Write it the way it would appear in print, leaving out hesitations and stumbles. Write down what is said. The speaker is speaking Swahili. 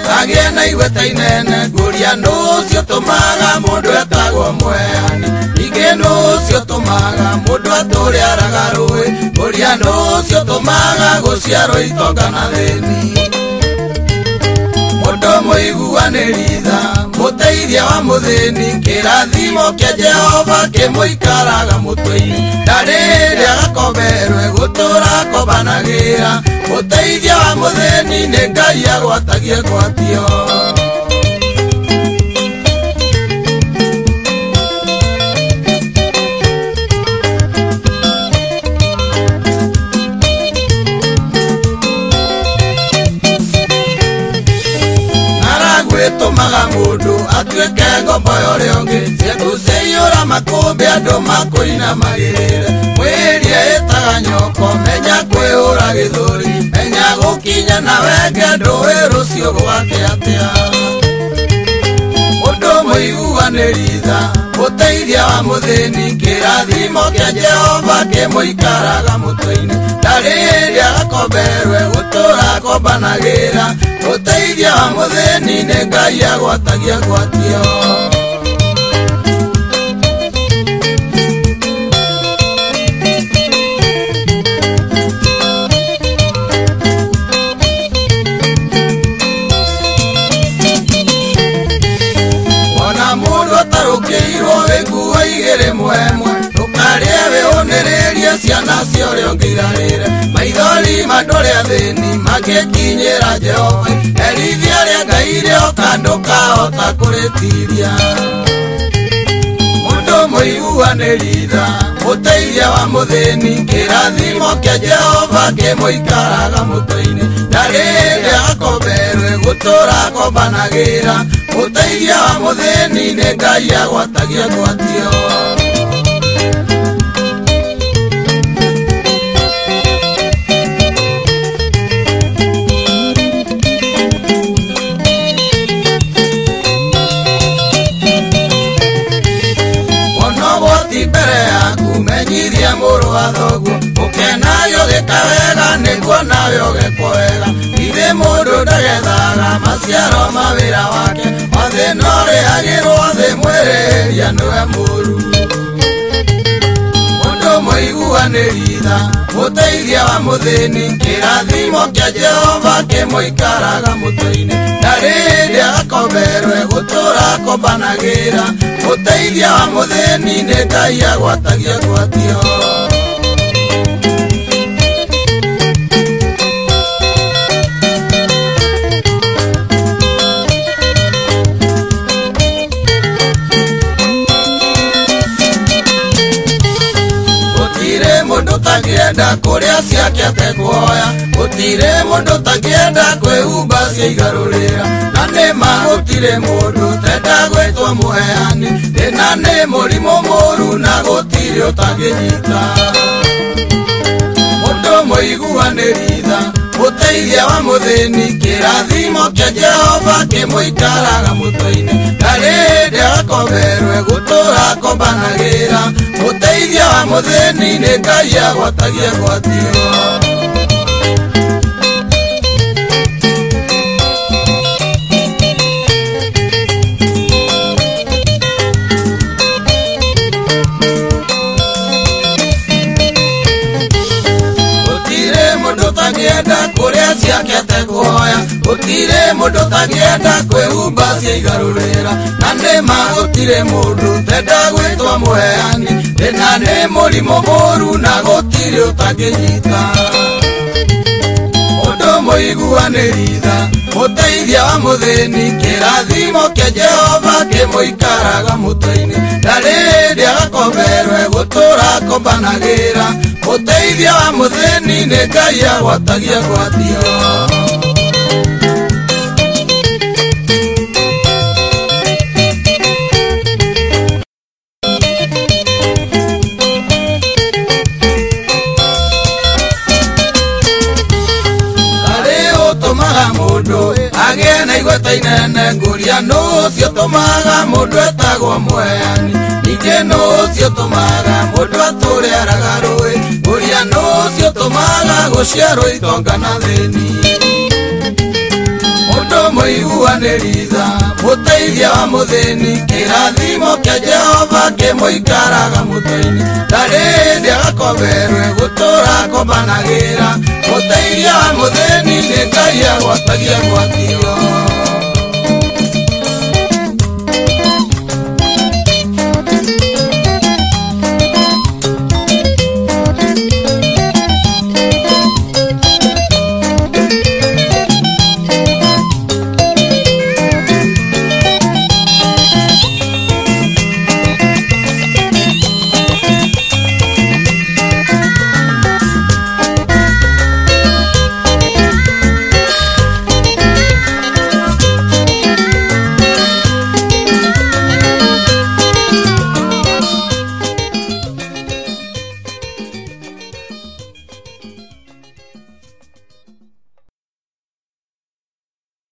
agie na igweta inene nguria nucio tumaga mundu etagwo mweani ingi nucio tumaga mundu aturiaraga rui nguria nucio tumaga guciarwo itonga na thini mundu muiguaniri tha muteithia wa muthini kirathimo kia Jehova kimuikaraga mutwe-ini ndariri agakomberwe gutura kobanagira muteithia wa muthini ni Ngai agwatagie gwatio tumaga mundu atuike ngombo yore onge ciekuceiyura makumbi andu makuina magirire mwiria itaga nyoko menya kwiura githuri menya gukinya na wenge ndui rucio gwake atia mundu muiguaniri tha muteithia wa muthini kirathimo kia Jehova kimuikaraga mutwe-ini ndariri agakomberwe gutura kombanagira muteithia wa muthini ni Ngai agwatagia gwatio ona mundu atarukiirwo wikuo igiri mwemwe ndukarie wihuniririe ciana cioreo ngirarire maithori manduria thini magikinyira Jehova erithia ria Ngai rioka ndukahota kuritiria mundu muiguaniri tha muteithia wa muthini kirathimo kia Jehova kimuikaraga mutwe-ini ndariri agakomberwe gutura kombanagira muteithia wa muthini ni Ngai agwatagia gwatio menyithia muru wa thoguo ukenayo gikawega niguo nawe ugikwoega ithe mundu ndagethaga maciaro mawira wake mathina urihagirwo thi mwiriria niwe muru mundu muiguaniri tha muteithia wa muthini kirathimo kia Jehova kimuikaraga mutwe-ini ndariri agakomberwe gutura kombanagira muteithia wa muthini ni Ngai agwatagia gwatio gutire mundu tagienda kuria ciake ateguoya gutire mundu tagienda kwihumba cia igarurira na nima gutire mundu tenda gwitwo muheani thina ni murimu muru na gutire utaginyita mundu muiguaniri tha muteithia wa muthini kirathimo kia Jehova kimuikaraga mutwe-ini ndariri agakomberwe gutura kombanagira muteithia wa muthini ni Ngai agwatagia gwatio tagienda kuria ciake ateguoya gutire mundu tagienda kwihumba cia igarurira na nima gutire mundu tenda gwitwo muheani thina ni murimu muru na gutire utaginyita mundu muiguaniri tha muteithia wa muthini kirathimo kia Jehova kimuikaraga mutwe-ini ndariri agakomberwe gutura kombanagira muteithia wa muthini ni Ngai agwatagia gwatio mundu agie na igweta inene nguria nucio tumaga mundu etagwo mweani ningi nucio tumaga mundu aturiaraga rui nguria nucio tumaga guciarwo itonga na thini mundu muiguanĩri tha mũteithia wa mũthĩni kĩrathimo kĩa Jehova kĩmũikaraga mũtwe-inĩ ndarĩ hĩndĩ agakomerwe gũtũra akombanagĩra mũteithia wa mũthĩni nĩ Ngai agwatagia gwatio